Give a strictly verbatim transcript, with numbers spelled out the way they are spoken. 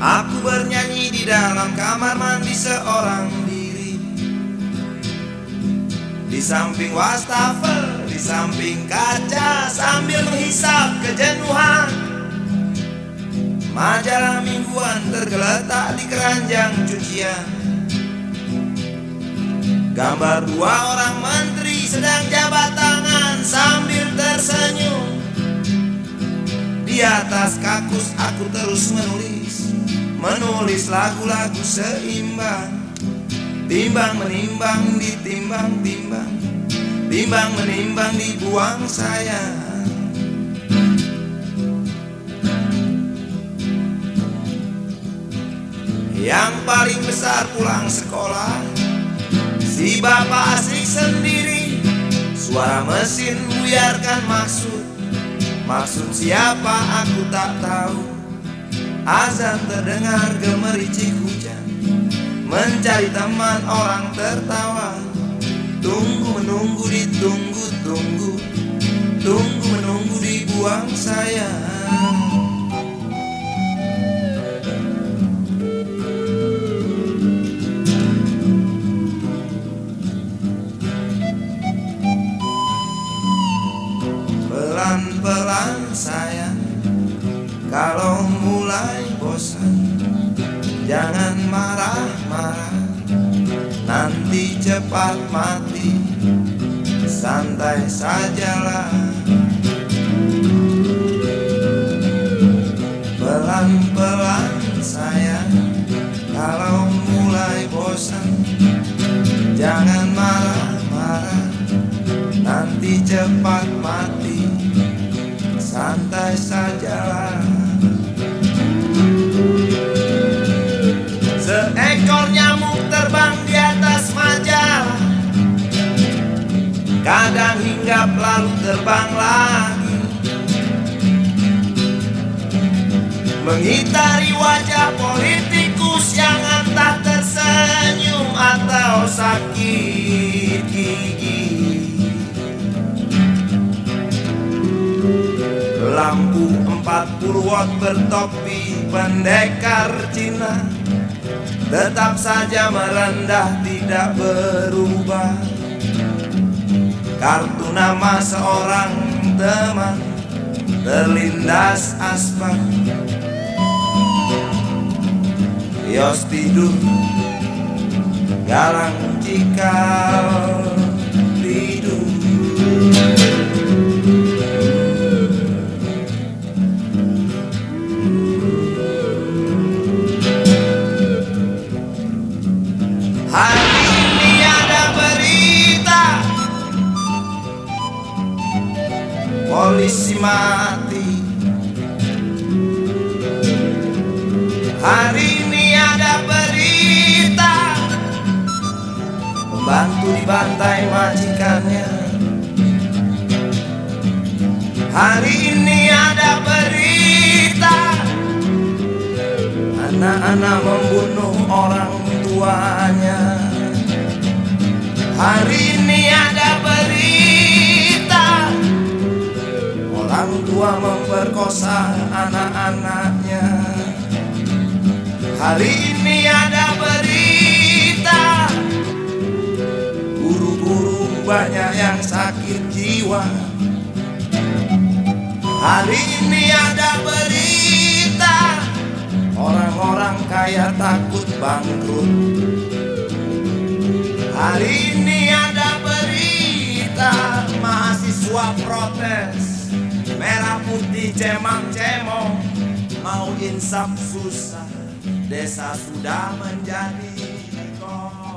Aku bernyanyi di dalam kamar mandi seorang diri, di samping wastafel, di samping kaca, sambil menghisap kejenuhan. Majalah mingguan tergeletak di keranjang cucian. Gambar dua orang menteri sedang jabat tangan sambil tersenyum. Di atas kakus aku terus menulis, menulis lagu-lagu seimbang. Timbang menimbang ditimbang-timbang, timbang menimbang dibuang sayang. Yang paling besar pulang sekolah, si bapak asik sendiri. Suara mesin buyarkan maksud, maksud siapa aku tak tahu. Azan terdengar gemericik hujan, mencari teman orang tertawa. Tunggu menunggu ditunggu-tunggu, tunggu menunggu dibuang sayang. Pelan-pelan sayang, kalau mulai bosan jangan marah-marah, nanti cepat mati. Santai sajalah. Pelan-pelan sayang, kalau mulai bosan jangan marah-marah, nanti cepat mati. Santai sajalah. Seekor nyamuk terbang di atas majalah, kadang hinggap lalu terbang lagi, mengitari wajah politikus yang entah tersenyum atau sakit gigi. Lampu empat puluh watt bertopi pendekar Cina tetap saja merendah, tidak berubah. Kartu nama seorang teman terlindas aspal. Kios tidur galang cikal tidur. Hari ini ada berita, polisi mati. Hari ini ada berita, pembantu dibantai majikannya. Hari ini ada berita, anak-anak membunuh orang tuanya. Hari ini ada berita, orang tua memperkosa anak-anaknya. Hari ini ada berita, guru-guru banyak yang sakit jiwa. Hari ini ada berita, orang-orang kaya takut bangkrut. Hari ini ada berita, mahasiswa protes, merah putih cemang-cemong, mau insaf susah, desa sudah menjadi kota.